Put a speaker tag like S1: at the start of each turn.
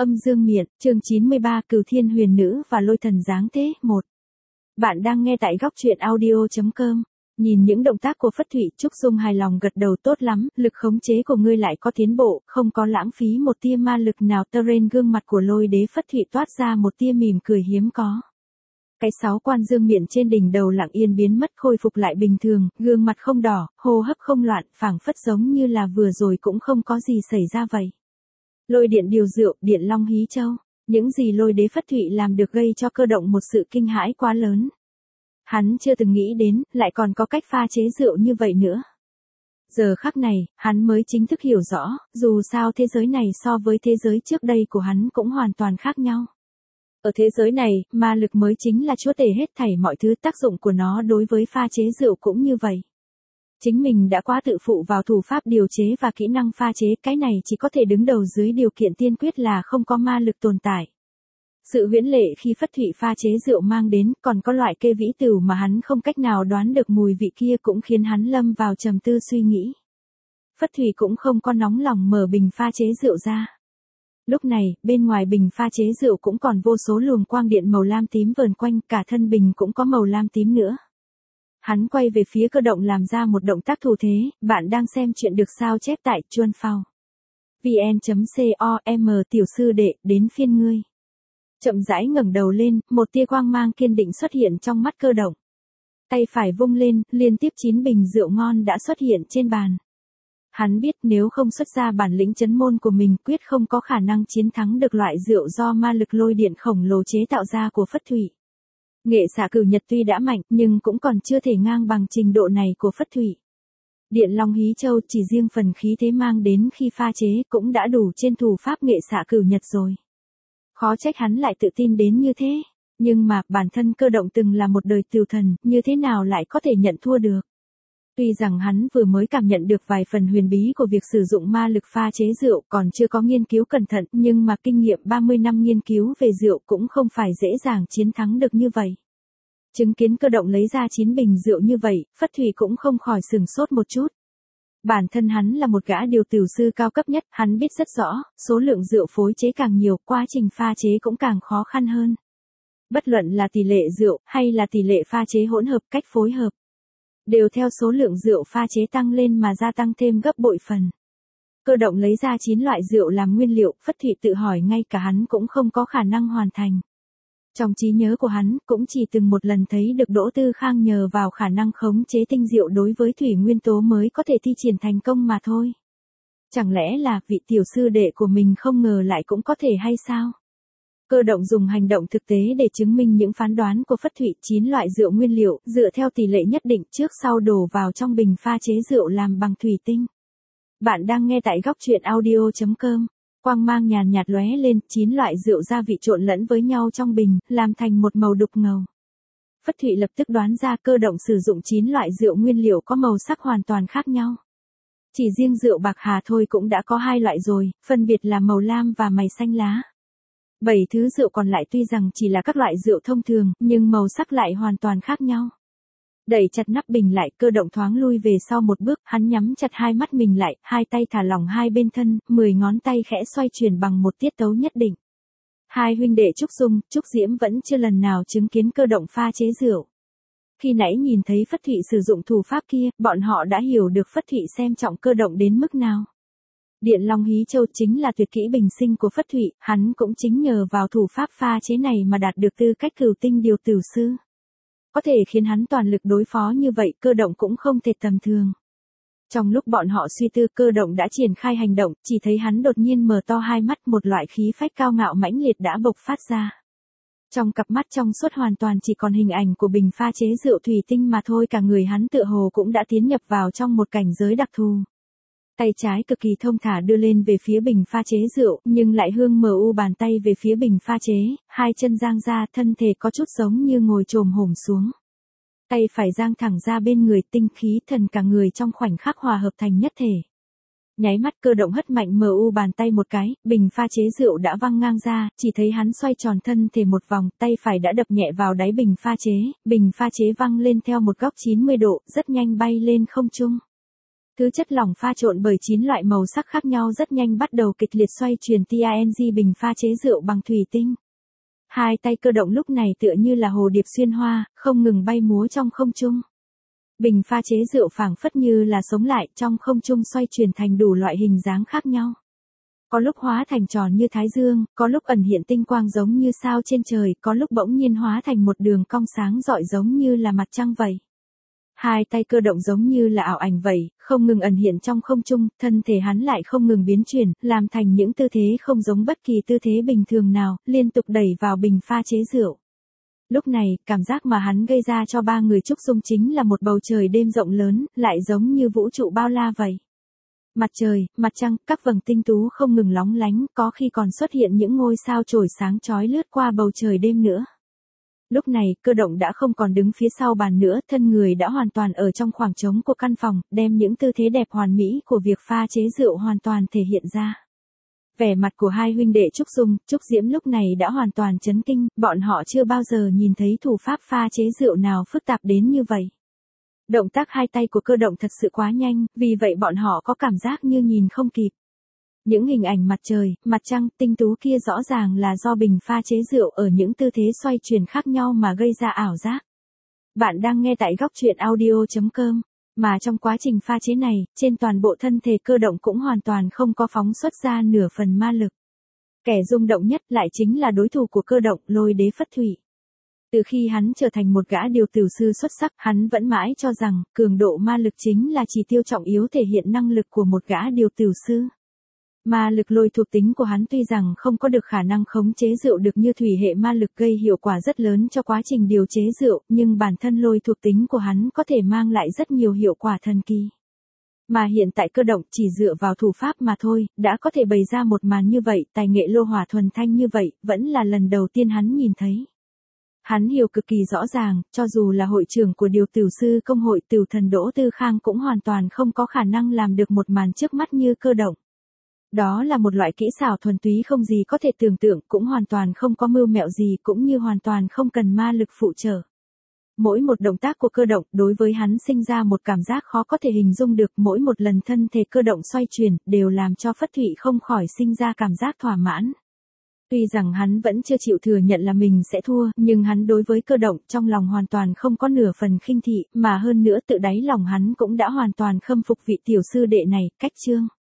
S1: Âm dương miện, chương 93, Cửu Thiên Huyền Nữ và Lôi Thần Giáng Thế, 1. Bạn đang nghe tại góc truyện audio.com. Nhìn những động tác của Phất Thụy, Trúc Dung hài lòng gật đầu. Tốt lắm, lực khống chế của ngươi lại có tiến bộ, không có lãng phí một tia ma lực nào. Trên gương mặt của Lôi Đế Phất Thụy toát ra một tia mỉm cười hiếm có. Cái 6 quan dương miện trên đỉnh đầu lặng yên biến mất, khôi phục lại bình thường, gương mặt không đỏ, hô hấp không loạn, phảng phất giống như là vừa rồi cũng không có gì xảy ra vậy. Lôi điện điều rượu, điện long hí châu, những gì Lôi Đế Phất Thụy làm được gây cho Cơ Động một sự kinh hãi quá lớn. Hắn chưa từng nghĩ đến, lại còn có cách pha chế rượu như vậy nữa. Giờ khắc này, hắn mới chính thức hiểu rõ, dù sao thế giới này so với thế giới trước đây của hắn cũng hoàn toàn khác nhau. Ở thế giới này, ma lực mới chính là chúa tể hết thảy mọi thứ, tác dụng của nó đối với pha chế rượu cũng như vậy. Chính mình đã quá tự phụ vào thủ pháp điều chế và kỹ năng pha chế, cái này chỉ có thể đứng đầu dưới điều kiện tiên quyết là không có ma lực tồn tại. Sự huyễn lệ khi Phất Thụy pha chế rượu mang đến, còn có loại kê vĩ tửu mà hắn không cách nào đoán được mùi vị kia cũng khiến hắn lâm vào trầm tư suy nghĩ. Phất Thụy cũng không có nóng lòng mở bình pha chế rượu ra. Lúc này, bên ngoài bình pha chế rượu cũng còn vô số luồng quang điện màu lam tím vờn quanh, cả thân bình cũng có màu lam tím nữa. Hắn quay về phía Cơ Động làm ra một động tác thủ thế. Bạn đang xem chuyện được sao chép tại Chuan Phao. vn.com. Tiểu sư đệ, đến phiên ngươi. Chậm rãi ngẩng đầu lên, một tia quang mang kiên định xuất hiện trong mắt Cơ Động. Tay phải vung lên, liên tiếp 9 bình rượu ngon đã xuất hiện trên bàn. Hắn biết nếu không xuất ra bản lĩnh chấn môn của mình, quyết không có khả năng chiến thắng được loại rượu do ma lực lôi điện khổng lồ chế tạo ra của Phất Thụy. Nghệ xạ cửu nhật tuy đã mạnh, nhưng cũng còn chưa thể ngang bằng trình độ này của Phất Thụy. Điện long hí châu chỉ riêng phần khí thế mang đến khi pha chế cũng đã đủ trên thủ pháp nghệ xạ cửu nhật rồi. Khó trách hắn lại tự tin đến như thế. Nhưng mà, bản thân Cơ Động từng là một đời tửu thần, như thế nào lại có thể nhận thua được. Tuy rằng hắn vừa mới cảm nhận được vài phần huyền bí của việc sử dụng ma lực pha chế rượu, còn chưa có nghiên cứu cẩn thận, nhưng mà kinh nghiệm 30 năm nghiên cứu về rượu cũng không phải dễ dàng chiến thắng được như vậy. Chứng kiến Cơ Động lấy ra 9 bình rượu như vậy, Phất Thụy cũng không khỏi sửng sốt một chút. Bản thân hắn là một gã điều tửu sư cao cấp nhất, hắn biết rất rõ, số lượng rượu phối chế càng nhiều, quá trình pha chế cũng càng khó khăn hơn. Bất luận là tỷ lệ rượu, hay là tỷ lệ pha chế hỗn hợp, cách phối hợp, đều theo số lượng rượu pha chế tăng lên mà gia tăng thêm gấp bội phần. Cơ Động lấy ra 9 loại rượu làm nguyên liệu, Phất Thụy tự hỏi ngay cả hắn cũng không có khả năng hoàn thành. Trong trí nhớ của hắn, cũng chỉ từng một lần thấy được Đỗ Tư Khang nhờ vào khả năng khống chế tinh diệu đối với thủy nguyên tố mới có thể thi triển thành công mà thôi. Chẳng lẽ là vị tiểu sư đệ của mình không ngờ lại cũng có thể hay sao? Cơ Động dùng hành động thực tế để chứng minh những phán đoán của Phất Thụy. 9 loại rượu nguyên liệu, dựa theo tỷ lệ nhất định, trước sau đổ vào trong bình pha chế rượu làm bằng thủy tinh. Bạn đang nghe tại góc truyện audio.com. Quang mang nhàn nhạt lóe lên, 9 loại rượu gia vị trộn lẫn với nhau trong bình, làm thành một màu đục ngầu. Phất Thụy lập tức đoán ra Cơ Động sử dụng 9 loại rượu nguyên liệu có màu sắc hoàn toàn khác nhau. Chỉ riêng rượu bạc hà thôi cũng đã có 2 loại rồi, phân biệt là màu lam và mày xanh lá. 7 thứ rượu còn lại tuy rằng chỉ là các loại rượu thông thường, nhưng màu sắc lại hoàn toàn khác nhau. Đẩy chặt nắp bình lại, Cơ Động thoáng lui về sau một bước, hắn nhắm chặt hai mắt mình lại, hai tay thả lỏng hai bên thân, 10 ngón tay khẽ xoay chuyển bằng một tiết tấu nhất định. Hai huynh đệ Trúc Dung, Trúc Diễm vẫn chưa lần nào chứng kiến Cơ Động pha chế rượu. Khi nãy nhìn thấy Phất Thụy sử dụng thủ pháp kia, bọn họ đã hiểu được Phất Thụy xem trọng Cơ Động đến mức nào. Điện long hí châu chính là tuyệt kỹ bình sinh của Phất Thụy, hắn cũng chính nhờ vào thủ pháp pha chế này mà đạt được tư cách cửu tinh điều tửu sư. Có thể khiến hắn toàn lực đối phó như vậy, Cơ Động cũng không thể tầm thường. Trong lúc bọn họ suy tư, Cơ Động đã triển khai hành động, chỉ thấy hắn đột nhiên mở to hai mắt, một loại khí phách cao ngạo mãnh liệt đã bộc phát ra. Trong cặp mắt trong suốt hoàn toàn chỉ còn hình ảnh của bình pha chế rượu thủy tinh mà thôi, cả người hắn tựa hồ cũng đã tiến nhập vào trong một cảnh giới đặc thù. Tay trái cực kỳ thông thả đưa lên về phía bình pha chế rượu, nhưng lại hương mờ u bàn tay về phía bình pha chế, hai chân dang ra, thân thể có chút giống như ngồi chồm hổm xuống. Tay phải dang thẳng ra bên người, tinh khí thần cả người trong khoảnh khắc hòa hợp thành nhất thể. Nháy mắt Cơ Động hất mạnh mờ u bàn tay một cái, bình pha chế rượu đã văng ngang ra, chỉ thấy hắn xoay tròn thân thể một vòng, tay phải đã đập nhẹ vào đáy bình pha chế văng lên theo một góc 90 độ, rất nhanh bay lên không trung. Thứ chất lỏng pha trộn bởi 9 loại màu sắc khác nhau rất nhanh bắt đầu kịch liệt xoay chuyển TING bình pha chế rượu bằng thủy tinh. Hai tay cơ động lúc này tựa như là hồ điệp xuyên hoa, không ngừng bay múa trong không trung. Bình pha chế rượu phảng phất như là sống lại trong không trung xoay chuyển thành đủ loại hình dáng khác nhau. Có lúc hóa thành tròn như thái dương, có lúc ẩn hiện tinh quang giống như sao trên trời, có lúc bỗng nhiên hóa thành một đường cong sáng rọi giống như là mặt trăng vậy. Hai tay cơ động giống như là ảo ảnh vậy, không ngừng ẩn hiện trong không trung, thân thể hắn lại không ngừng biến chuyển, làm thành những tư thế không giống bất kỳ tư thế bình thường nào, liên tục đẩy vào bình pha chế rượu. Lúc này, cảm giác mà hắn gây ra cho ba người Trúc Dung chính là một bầu trời đêm rộng lớn, lại giống như vũ trụ bao la vậy. Mặt trời, mặt trăng, các vầng tinh tú không ngừng lóng lánh, có khi còn xuất hiện những ngôi sao chổi sáng chói lướt qua bầu trời đêm nữa. Lúc này, cơ động đã không còn đứng phía sau bàn nữa, thân người đã hoàn toàn ở trong khoảng trống của căn phòng, đem những tư thế đẹp hoàn mỹ của việc pha chế rượu hoàn toàn thể hiện ra. Vẻ mặt của hai huynh đệ Trúc Dung, Trúc Diễm lúc này đã hoàn toàn chấn kinh, bọn họ chưa bao giờ nhìn thấy thủ pháp pha chế rượu nào phức tạp đến như vậy. Động tác hai tay của cơ động thật sự quá nhanh, vì vậy bọn họ có cảm giác như nhìn không kịp. Những hình ảnh mặt trời, mặt trăng, tinh tú kia rõ ràng là do bình pha chế rượu ở những tư thế xoay chuyển khác nhau mà gây ra ảo giác. Bạn đang nghe tại góc truyện audio.com, mà trong quá trình pha chế này, trên toàn bộ thân thể cơ động cũng hoàn toàn không có phóng xuất ra nửa phần ma lực. Kẻ rung động nhất lại chính là đối thủ của cơ động, Lôi Đế Phất Thủy. Từ khi hắn trở thành một gã điều tử sư xuất sắc, hắn vẫn mãi cho rằng, cường độ ma lực chính là chỉ tiêu trọng yếu thể hiện năng lực của một gã điều tử sư. Ma lực lôi thuộc tính của hắn tuy rằng không có được khả năng khống chế rượu được như thủy hệ ma lực gây hiệu quả rất lớn cho quá trình điều chế rượu, nhưng bản thân lôi thuộc tính của hắn có thể mang lại rất nhiều hiệu quả thần kỳ. Mà hiện tại cơ động chỉ dựa vào thủ pháp mà thôi, đã có thể bày ra một màn như vậy, tài nghệ lô hỏa thuần thanh như vậy, vẫn là lần đầu tiên hắn nhìn thấy. Hắn hiểu cực kỳ rõ ràng, cho dù là hội trưởng của điều tử sư công hội Tửu Thần Đỗ Tư Khang cũng hoàn toàn không có khả năng làm được một màn trước mắt như cơ động. Đó là một loại kỹ xảo thuần túy không gì có thể tưởng tượng, cũng hoàn toàn không có mưu mẹo gì, cũng như hoàn toàn không cần ma lực phụ trợ. Mỗi một động tác của cơ động đối với hắn sinh ra một cảm giác khó có thể hình dung được, mỗi một lần thân thể cơ động xoay chuyển đều làm cho Phất Thụy không khỏi sinh ra cảm giác thỏa mãn. Tuy rằng hắn vẫn chưa chịu thừa nhận là mình sẽ thua, nhưng hắn đối với cơ động trong lòng hoàn toàn không có nửa phần khinh thị, mà hơn nữa tự đáy lòng hắn cũng đã hoàn toàn khâm phục vị tiểu sư đệ này, cách chương.